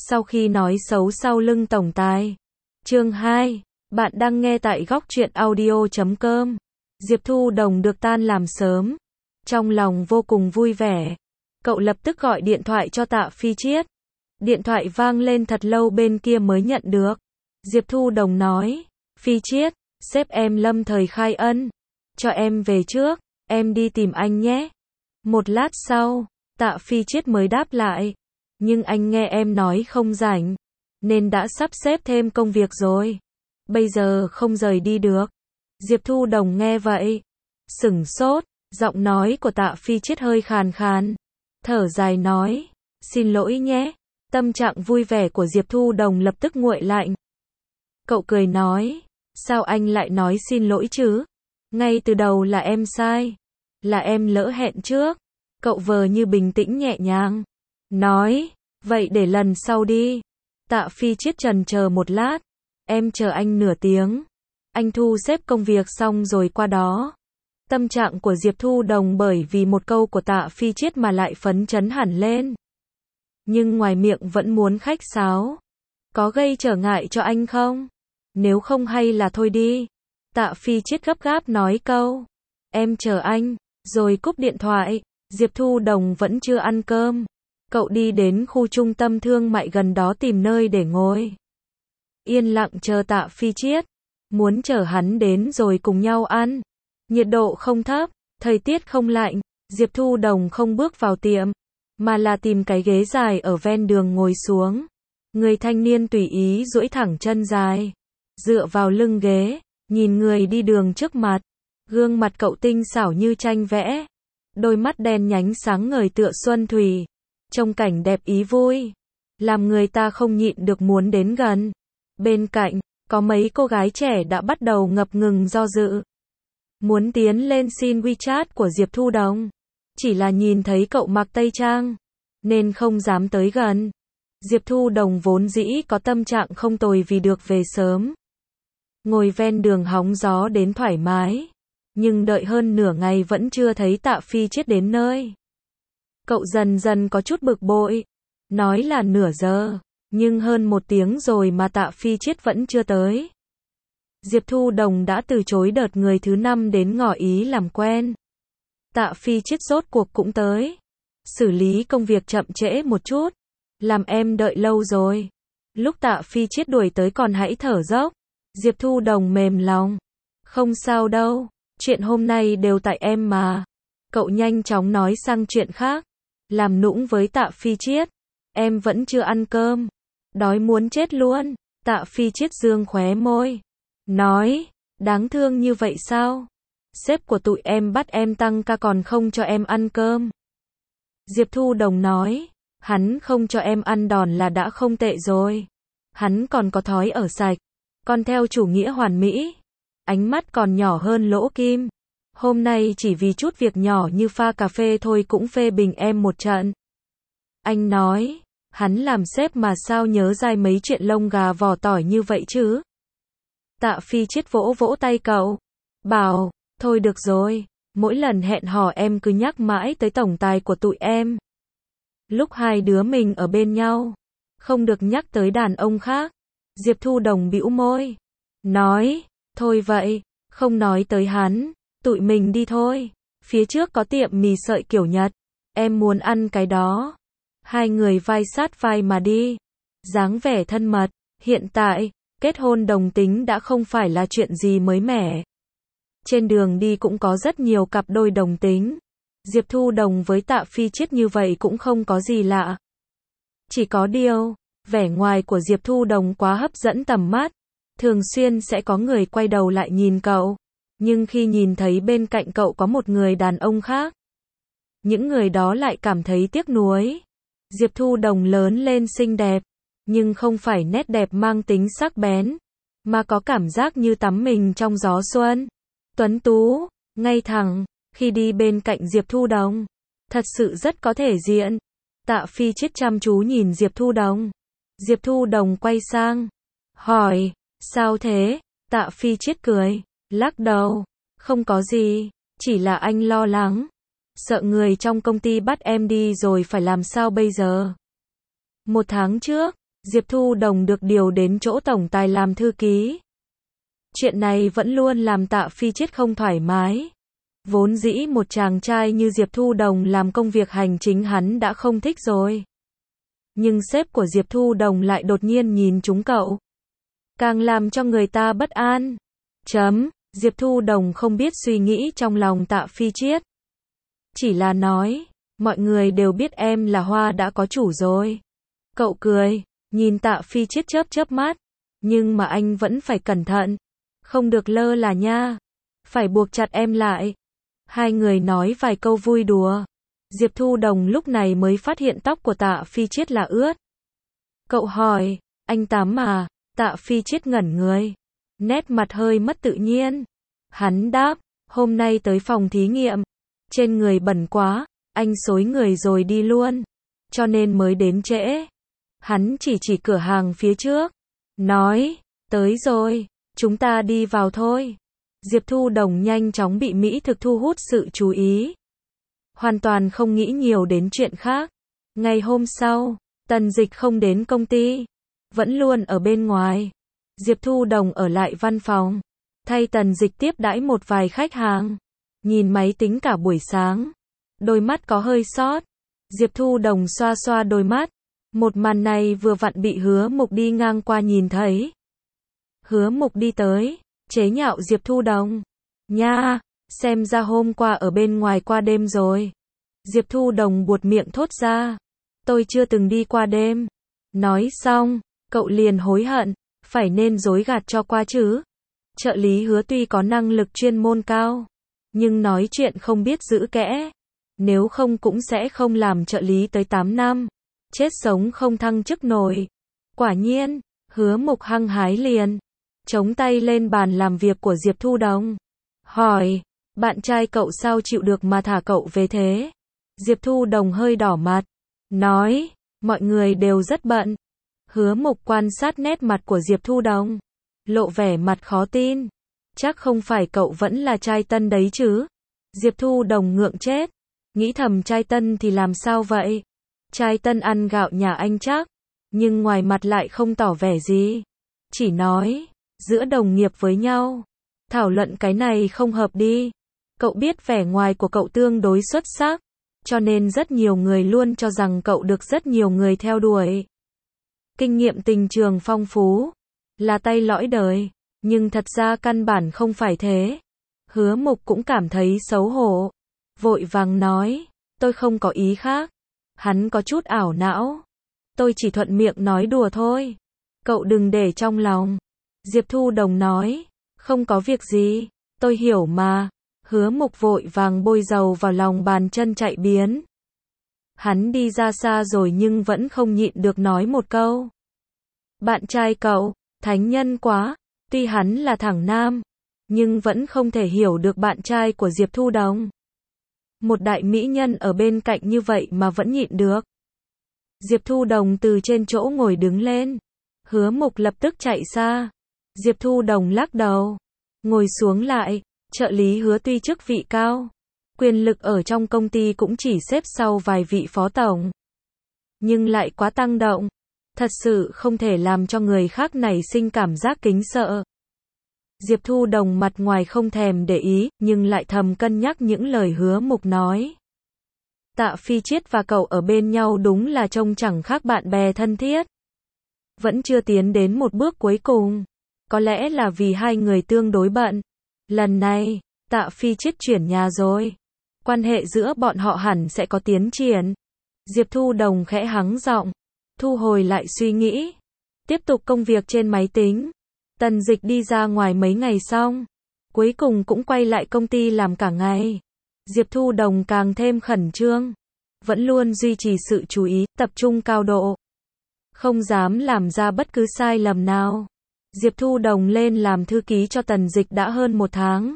Sau khi nói xấu sau lưng tổng tài. Chương 2. Bạn đang nghe tại góc truyện audio.com. Diệp Thu Đồng được tan làm sớm. Trong lòng vô cùng vui vẻ. Cậu lập tức gọi điện thoại cho Tạ Phi Chiết. Điện thoại vang lên thật lâu bên kia mới nhận được. Diệp Thu Đồng nói, Phi Chiết, sếp em lâm thời khai ân. Cho em về trước, em đi tìm anh nhé. Một lát sau, Tạ Phi Chiết mới đáp lại. Nhưng anh nghe em nói không rảnh, nên đã sắp xếp thêm công việc rồi. Bây giờ không rời đi được. Diệp Thu Đồng nghe vậy, sửng sốt, giọng nói của Tạ Phi Chiết hơi khàn khàn. Thở dài nói, xin lỗi nhé. Tâm trạng vui vẻ của Diệp Thu Đồng lập tức nguội lạnh. Cậu cười nói, sao anh lại nói xin lỗi chứ? Ngay từ đầu là em sai. Là em lỡ hẹn trước. Cậu vờ như bình tĩnh nhẹ nhàng. Nói, vậy để lần sau đi. Tạ Phi Chiết chần chờ một lát. Em chờ anh nửa tiếng. Anh thu xếp công việc xong rồi qua đó. Tâm trạng của Diệp Thu Đồng bởi vì một câu của Tạ Phi Chiết mà lại phấn chấn hẳn lên. Nhưng ngoài miệng vẫn muốn khách sáo. Có gây trở ngại cho anh không? Nếu không hay là thôi đi. Tạ Phi Chiết gấp gáp nói câu. Em chờ anh. Rồi cúp điện thoại. Diệp Thu Đồng vẫn chưa ăn cơm. Cậu đi đến khu trung tâm thương mại gần đó tìm nơi để ngồi. Yên lặng chờ Tạ Phi Chiết. Muốn chở hắn đến rồi cùng nhau ăn. Nhiệt độ không thấp, thời tiết không lạnh. Diệp Thu Đồng không bước vào tiệm, mà là tìm cái ghế dài ở ven đường ngồi xuống. Người thanh niên tùy ý duỗi thẳng chân dài, dựa vào lưng ghế, nhìn người đi đường trước mặt. Gương mặt cậu tinh xảo như tranh vẽ. Đôi mắt đen nhánh sáng ngời tựa xuân thủy. Trông cảnh đẹp ý vui, làm người ta không nhịn được muốn đến gần. Bên cạnh, có mấy cô gái trẻ đã bắt đầu ngập ngừng do dự. Muốn tiến lên xin WeChat của Diệp Thu Đồng. Chỉ là nhìn thấy cậu mặc tây trang, nên không dám tới gần. Diệp Thu Đồng vốn dĩ có tâm trạng không tồi vì được về sớm. Ngồi ven đường hóng gió đến thoải mái. Nhưng đợi hơn nửa ngày vẫn chưa thấy Tạ Phi Chiết đến nơi. Cậu dần dần có chút bực bội. Nói là nửa giờ, nhưng hơn 1 tiếng rồi mà Tạ Phi Chiết vẫn chưa tới. Diệp Thu Đồng đã từ chối đợt người thứ 5 đến ngỏ ý làm quen. Tạ Phi Chiết rốt cuộc cũng tới. Xử lý công việc chậm trễ một chút. Làm em đợi lâu rồi. Lúc Tạ Phi Chiết đuổi tới còn hãy thở dốc. Diệp Thu Đồng mềm lòng. Không sao đâu, chuyện hôm nay đều tại em mà. Cậu nhanh chóng nói sang chuyện khác. Làm nũng với Tạ Phi Chiết. Em vẫn chưa ăn cơm. Đói muốn chết luôn. Tạ Phi Chiết dương khóe môi. Nói, đáng thương như vậy sao? Sếp của tụi em bắt em tăng ca còn không cho em ăn cơm. Diệp Thu Đồng nói, hắn không cho em ăn đòn là đã không tệ rồi. Hắn còn có thói ở sạch. Còn theo chủ nghĩa hoàn mỹ. Ánh mắt còn nhỏ hơn lỗ kim. Hôm nay chỉ vì chút việc nhỏ như pha cà phê thôi cũng phê bình em một trận. Anh nói, hắn làm sếp mà sao nhớ dai mấy chuyện lông gà vỏ tỏi như vậy chứ? Tạ Phi Chiết vỗ vỗ tay cậu. Bảo, thôi được rồi, mỗi lần hẹn hò em cứ nhắc mãi tới tổng tài của tụi em. Lúc hai đứa mình ở bên nhau, không được nhắc tới đàn ông khác. Diệp Thu Đồng bĩu môi. Nói, thôi vậy, không nói tới hắn, tụi mình đi thôi. Phía trước có tiệm mì sợi kiểu Nhật, em muốn ăn cái đó. Hai người vai sát vai mà đi. Dáng vẻ thân mật, hiện tại, kết hôn đồng tính đã không phải là chuyện gì mới mẻ. Trên đường đi cũng có rất nhiều cặp đôi đồng tính. Diệp Thu Đồng với Tạ Phi Chiết như vậy cũng không có gì lạ. Chỉ có điều, vẻ ngoài của Diệp Thu Đồng quá hấp dẫn tầm mắt. Thường xuyên sẽ có người quay đầu lại nhìn cậu. Nhưng khi nhìn thấy bên cạnh cậu có một người đàn ông khác, những người đó lại cảm thấy tiếc nuối. Diệp Thu Đồng lớn lên xinh đẹp, nhưng không phải nét đẹp mang tính sắc bén, mà có cảm giác như tắm mình trong gió xuân. Tuấn tú, ngay thẳng, khi đi bên cạnh Diệp Thu Đồng, thật sự rất có thể diện. Tạ Phi Chiết chăm chú nhìn Diệp Thu Đồng. Diệp Thu Đồng quay sang, hỏi, sao thế? Tạ Phi Chiết cười, lắc đầu, không có gì, chỉ là anh lo lắng. Sợ người trong công ty bắt em đi rồi phải làm sao bây giờ? 1 tháng trước, Diệp Thu Đồng được điều đến chỗ tổng tài làm thư ký. Chuyện này vẫn luôn làm Tạ Phi Chiết không thoải mái. Vốn dĩ một chàng trai như Diệp Thu Đồng làm công việc hành chính hắn đã không thích rồi. Nhưng sếp của Diệp Thu Đồng lại đột nhiên nhìn trúng cậu. Càng làm cho người ta bất an. Diệp Thu Đồng không biết suy nghĩ trong lòng Tạ Phi Chiết. Chỉ là nói, mọi người đều biết em là hoa đã có chủ rồi. Cậu cười, nhìn Tạ Phi Chiết chớp mắt. Nhưng mà anh vẫn phải cẩn thận. Không được lơ là nha. Phải buộc chặt em lại. Hai người nói vài câu vui đùa. Diệp Thu Đồng lúc này mới phát hiện tóc của Tạ Phi Chiết là ướt. Cậu hỏi, anh tắm à? Tạ Phi Chiết ngẩn người. Nét mặt hơi mất tự nhiên. Hắn đáp, hôm nay tới phòng thí nghiệm. Trên người bẩn quá, anh xối người rồi đi luôn. Cho nên mới đến trễ. Hắn chỉ cửa hàng phía trước. Nói, tới rồi, chúng ta đi vào thôi. Diệp Thu Đồng nhanh chóng bị mỹ thực thu hút sự chú ý. Hoàn toàn không nghĩ nhiều đến chuyện khác. Ngày hôm sau, Tần Dịch không đến công ty. Vẫn luôn ở bên ngoài. Diệp Thu Đồng ở lại văn phòng. Thay Tần Dịch tiếp đãi một vài khách hàng. Nhìn máy tính cả buổi sáng. Đôi mắt có hơi sót. Diệp Thu Đồng xoa xoa đôi mắt. Một màn này vừa vặn bị Hứa Mục đi ngang qua nhìn thấy. Hứa Mục đi tới, chế nhạo Diệp Thu Đồng. Nha, xem ra hôm qua ở bên ngoài qua đêm rồi. Diệp Thu Đồng buột miệng thốt ra. Tôi chưa từng đi qua đêm. Nói xong, cậu liền hối hận. Phải nên dối gạt cho qua chứ. Trợ lý Hứa tuy có năng lực chuyên môn cao. Nhưng nói chuyện không biết giữ kẽ. Nếu không cũng sẽ không làm trợ lý tới 8 năm. Chết sống không thăng chức nổi. Quả nhiên, Hứa Mục hăng hái liền. Chống tay lên bàn làm việc của Diệp Thu Đồng. Hỏi, bạn trai cậu sao chịu được mà thả cậu về thế? Diệp Thu Đồng hơi đỏ mặt. Nói, mọi người đều rất bận. Hứa Mục quan sát nét mặt của Diệp Thu Đồng. Lộ vẻ mặt khó tin. Chắc không phải cậu vẫn là trai tân đấy chứ? Diệp Thu Đồng ngượng chết. Nghĩ thầm trai tân thì làm sao vậy? Trai tân ăn gạo nhà anh chắc. Nhưng ngoài mặt lại không tỏ vẻ gì. Chỉ nói, giữa đồng nghiệp với nhau. Thảo luận cái này không hợp đi. Cậu biết vẻ ngoài của cậu tương đối xuất sắc. Cho nên rất nhiều người luôn cho rằng cậu được rất nhiều người theo đuổi. Kinh nghiệm tình trường phong phú. Là tay lõi đời. Nhưng thật ra căn bản không phải thế. Hứa Mục cũng cảm thấy xấu hổ. Vội vàng nói, tôi không có ý khác. Hắn có chút ảo não. Tôi chỉ thuận miệng nói đùa thôi. Cậu đừng để trong lòng. Diệp Thu Đồng nói, không có việc gì, tôi hiểu mà. Hứa Mục vội vàng bôi dầu vào lòng bàn chân chạy biến. Hắn đi ra xa rồi nhưng vẫn không nhịn được nói một câu. Bạn trai cậu, thánh nhân quá. Tuy hắn là thẳng nam, nhưng vẫn không thể hiểu được bạn trai của Diệp Thu Đồng. Một đại mỹ nhân ở bên cạnh như vậy mà vẫn nhịn được. Diệp Thu Đồng từ trên chỗ ngồi đứng lên. Hứa Mục lập tức chạy xa. Diệp Thu Đồng lắc đầu. Ngồi xuống lại. Trợ lý Hứa tuy chức vị cao. Quyền lực ở trong công ty cũng chỉ xếp sau vài vị phó tổng. Nhưng lại quá tăng động. Thật sự không thể làm cho người khác nảy sinh cảm giác kính sợ. Diệp Thu Đồng mặt ngoài không thèm để ý, nhưng lại thầm cân nhắc những lời Hứa Mục nói. Tạ Phi Chiết và cậu ở bên nhau đúng là trông chẳng khác bạn bè thân thiết. Vẫn chưa tiến đến một bước cuối cùng. Có lẽ là vì hai người tương đối bận. Lần này, Tạ Phi Chiết chuyển nhà rồi. Quan hệ giữa bọn họ hẳn sẽ có tiến triển. Diệp Thu Đồng khẽ hắng giọng. Thu hồi lại suy nghĩ. Tiếp tục công việc trên máy tính. Tần Dịch đi ra ngoài mấy ngày xong. Cuối cùng cũng quay lại công ty làm cả ngày. Diệp Thu Đồng càng thêm khẩn trương. Vẫn luôn duy trì sự chú ý, tập trung cao độ. Không dám làm ra bất cứ sai lầm nào. Diệp Thu Đồng lên làm thư ký cho Tần Dịch đã hơn 1 tháng.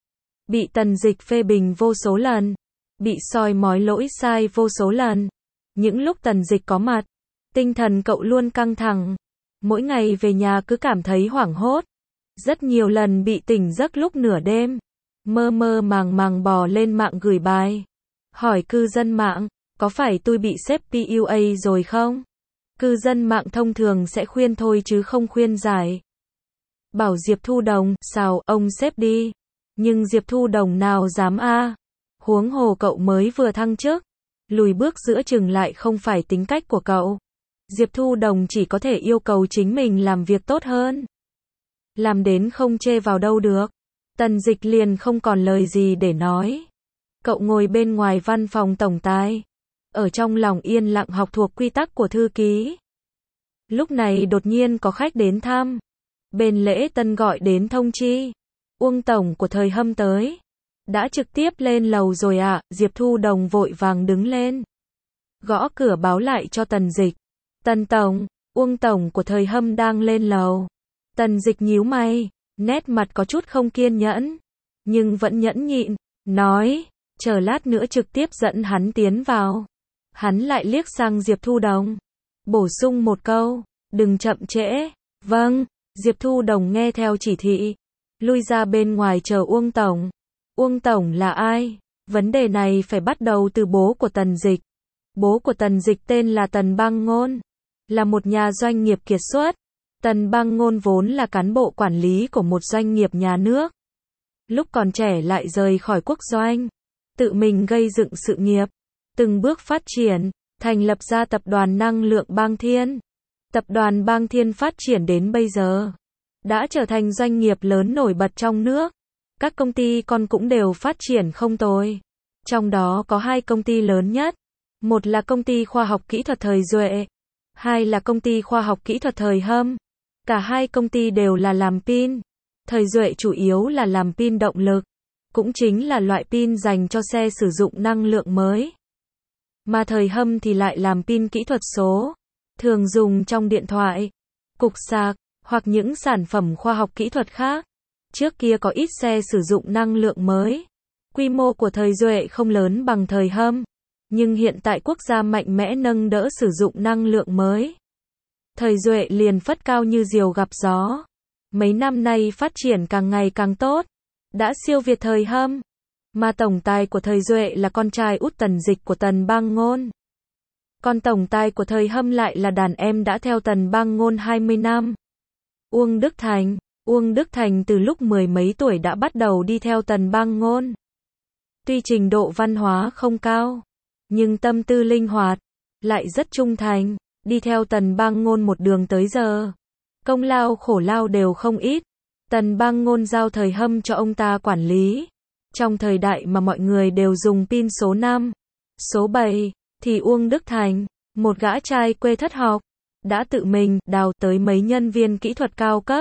Bị Tần Dịch phê bình vô số lần. Bị soi mói lỗi sai vô số lần. Những lúc Tần Dịch có mặt, tinh thần cậu luôn căng thẳng. Mỗi ngày về nhà cứ cảm thấy hoảng hốt. Rất nhiều lần bị tỉnh giấc lúc nửa đêm. Mơ mơ màng màng bò lên mạng gửi bài. Hỏi cư dân mạng, có phải tôi bị sếp PUA rồi không? Cư dân mạng thông thường sẽ khuyên thôi chứ không khuyên giải. Bảo Diệp Thu Đồng, sao, ông sếp đi. Nhưng Diệp Thu Đồng nào dám a. Huống hồ cậu mới vừa thăng chức. Lùi bước giữa chừng lại không phải tính cách của cậu. Diệp Thu Đồng chỉ có thể yêu cầu chính mình làm việc tốt hơn. Làm đến không chê vào đâu được. Tần Dịch liền không còn lời gì để nói. Cậu ngồi bên ngoài văn phòng tổng tài. Ở trong lòng yên lặng học thuộc quy tắc của thư ký. Lúc này đột nhiên có khách đến thăm. Bên lễ tân gọi đến thông chi. Uông tổng của Thời Hâm tới. Đã trực tiếp lên lầu rồi ạ. Diệp Thu Đồng vội vàng đứng lên. Gõ cửa báo lại cho Tần Dịch. Tần tổng, Uông tổng của Thời Hâm đang lên lầu. Tần Dịch nhíu mày, nét mặt có chút không kiên nhẫn. Nhưng vẫn nhẫn nhịn, nói, chờ lát nữa trực tiếp dẫn hắn tiến vào. Hắn lại liếc sang Diệp Thu Đồng. Bổ sung một câu, đừng chậm trễ. Vâng, Diệp Thu Đồng nghe theo chỉ thị. Lui ra bên ngoài chờ Uông tổng. Uông tổng là ai? Vấn đề này phải bắt đầu từ bố của Tần Dịch. Bố của Tần Dịch tên là Tần Bang Ngôn. Là một nhà doanh nghiệp kiệt xuất. Tần Bang Ngôn vốn là cán bộ quản lý của một doanh nghiệp nhà nước. Lúc còn trẻ lại rời khỏi quốc doanh. Tự mình gây dựng sự nghiệp. Từng bước phát triển. Thành lập ra tập đoàn năng lượng Bang Thiên. Tập đoàn Bang Thiên phát triển đến bây giờ. Đã trở thành doanh nghiệp lớn nổi bật trong nước. Các công ty con cũng đều phát triển không tồi. Trong đó có 2 công ty lớn nhất. Một là công ty khoa học kỹ thuật Thời Duệ. 2 là công ty khoa học kỹ thuật Thời Hâm. Cả 2 công ty đều là làm pin. Thời Duệ chủ yếu là làm pin động lực. Cũng chính là loại pin dành cho xe sử dụng năng lượng mới. Mà Thời Hâm thì lại làm pin kỹ thuật số. Thường dùng trong điện thoại, cục sạc, hoặc những sản phẩm khoa học kỹ thuật khác. Trước kia có ít xe sử dụng năng lượng mới. Quy mô của Thời Duệ không lớn bằng Thời Hâm. Nhưng hiện tại quốc gia mạnh mẽ nâng đỡ sử dụng năng lượng mới. Thời Duệ liền phất cao như diều gặp gió. Mấy năm nay phát triển càng ngày càng tốt. Đã siêu việt Thời Hâm. Mà tổng tài của Thời Duệ là con trai út Tần Dịch của Tần Bang Ngôn. Còn tổng tài của Thời Hâm lại là đàn em đã theo Tần Bang Ngôn 20 năm. Uông Đức Thành. Uông Đức Thành từ lúc 10 mấy tuổi đã bắt đầu đi theo Tần Bang Ngôn. Tuy trình độ văn hóa không cao, nhưng tâm tư linh hoạt, lại rất trung thành, đi theo Tần Bang Ngôn một đường tới giờ. Công lao khổ lao đều không ít. Tần Bang Ngôn giao Thời Hâm cho ông ta quản lý. Trong thời đại mà mọi người đều dùng pin số 5, số 7, thì Uông Đức Thành, một gã trai quê thất học, đã tự mình đào tới mấy nhân viên kỹ thuật cao cấp,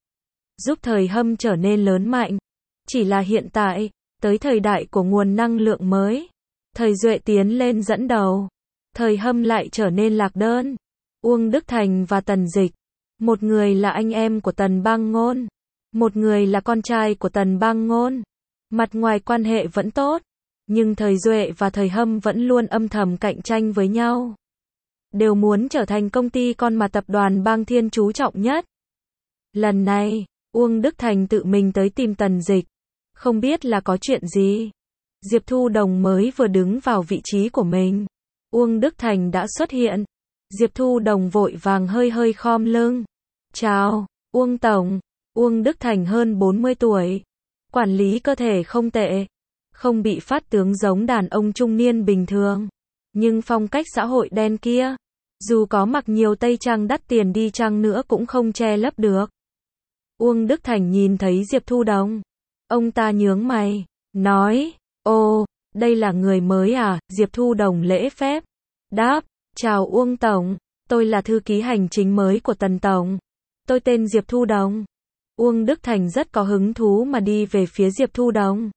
giúp Thời Hâm trở nên lớn mạnh. Chỉ là hiện tại, tới thời đại của nguồn năng lượng mới, Thời Duệ tiến lên dẫn đầu, Thời Hâm lại trở nên lạc đơn. Uông Đức Thành và Tần Dịch, một người là anh em của Tần Bang Ngôn, một người là con trai của Tần Bang Ngôn. Mặt ngoài quan hệ vẫn tốt, nhưng Thời Duệ và Thời Hâm vẫn luôn âm thầm cạnh tranh với nhau. Đều muốn trở thành công ty con mà tập đoàn Bang Thiên chú trọng nhất. Lần này, Uông Đức Thành tự mình tới tìm Tần Dịch. Không biết là có chuyện gì. Diệp Thu Đồng mới vừa đứng vào vị trí của mình. Uông Đức Thành đã xuất hiện. Diệp Thu Đồng vội vàng hơi hơi khom lưng. Chào, Uông Tổng. Uông Đức Thành hơn 40 tuổi. Quản lý cơ thể không tệ. Không bị phát tướng giống đàn ông trung niên bình thường. Nhưng phong cách xã hội đen kia, dù có mặc nhiều tây trang đắt tiền đi chăng nữa cũng không che lấp được. Uông Đức Thành nhìn thấy Diệp Thu Đồng. Ông ta nhướng mày, nói, ồ, đây là người mới à? Diệp Thu Đồng lễ phép đáp, chào Uông Tổng, tôi là thư ký hành chính mới của Tần Tổng. Tôi tên Diệp Thu Đồng. Uông Đức Thành rất có hứng thú mà đi về phía Diệp Thu Đồng.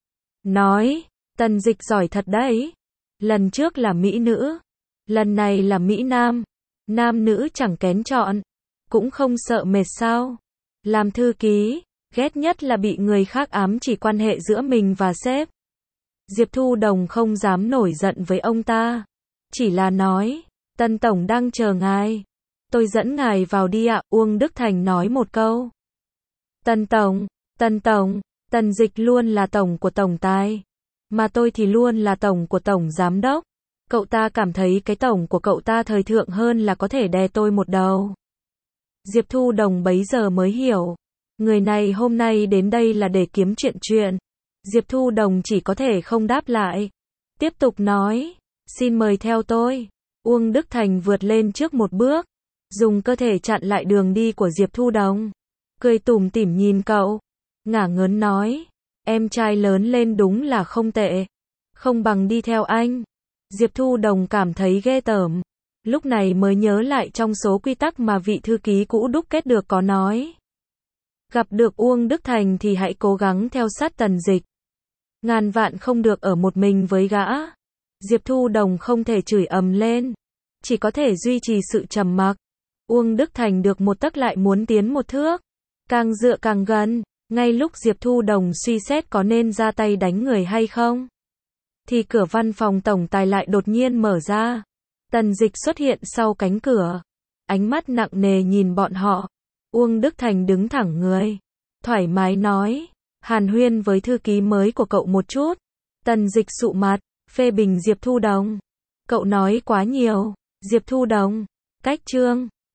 Nói, Tần Dịch giỏi thật đấy. Lần trước là mỹ nữ, lần này là mỹ nam. Nam nữ chẳng kén chọn. Cũng không sợ mệt sao? Làm thư ký, ghét nhất là bị người khác ám chỉ quan hệ giữa mình và sếp. Diệp Thu Đồng không dám nổi giận với ông ta. Chỉ là nói, Tần Tổng đang chờ ngài. Tôi dẫn ngài vào đi ạ. Uông Đức Thành nói một câu. Tần Tổng, Tần Dịch luôn là tổng của tổng tài. Mà tôi thì luôn là tổng của tổng giám đốc. Cậu ta cảm thấy cái tổng của cậu ta thời thượng hơn là có thể đè tôi một đầu. Diệp Thu Đồng bấy giờ mới hiểu. Người này hôm nay đến đây là để kiếm chuyện. Diệp Thu Đồng chỉ có thể không đáp lại. Tiếp tục nói, xin mời theo tôi. Uông Đức Thành vượt lên trước một bước, dùng cơ thể chặn lại đường đi của Diệp Thu Đồng. Cười tủm tỉm nhìn cậu, ngả ngớn nói, em trai lớn lên đúng là không tệ, không bằng đi theo anh. Diệp Thu Đồng cảm thấy ghê tởm, lúc này mới nhớ lại trong số quy tắc mà vị thư ký cũ đúc kết được có nói. Gặp được Uông Đức Thành thì hãy cố gắng theo sát Tần Dịch. Ngàn vạn không được ở một mình với gã. Diệp Thu Đồng không thể chửi ầm lên, chỉ có thể duy trì sự trầm mặc. Uông Đức Thành được một tấc lại muốn tiến một thước, càng dựa càng gần. Ngay lúc Diệp Thu Đồng suy xét có nên ra tay đánh người hay không, thì cửa văn phòng tổng tài lại đột nhiên mở ra. Tần Dịch xuất hiện sau cánh cửa, ánh mắt nặng nề nhìn bọn họ. Uông Đức Thành đứng thẳng người, thoải mái nói, hàn huyên với thư ký mới của cậu một chút. Tần Dịch sụ mặt, phê bình Diệp Thu Đồng. Cậu nói quá nhiều. Diệp Thu Đồng, cách chương.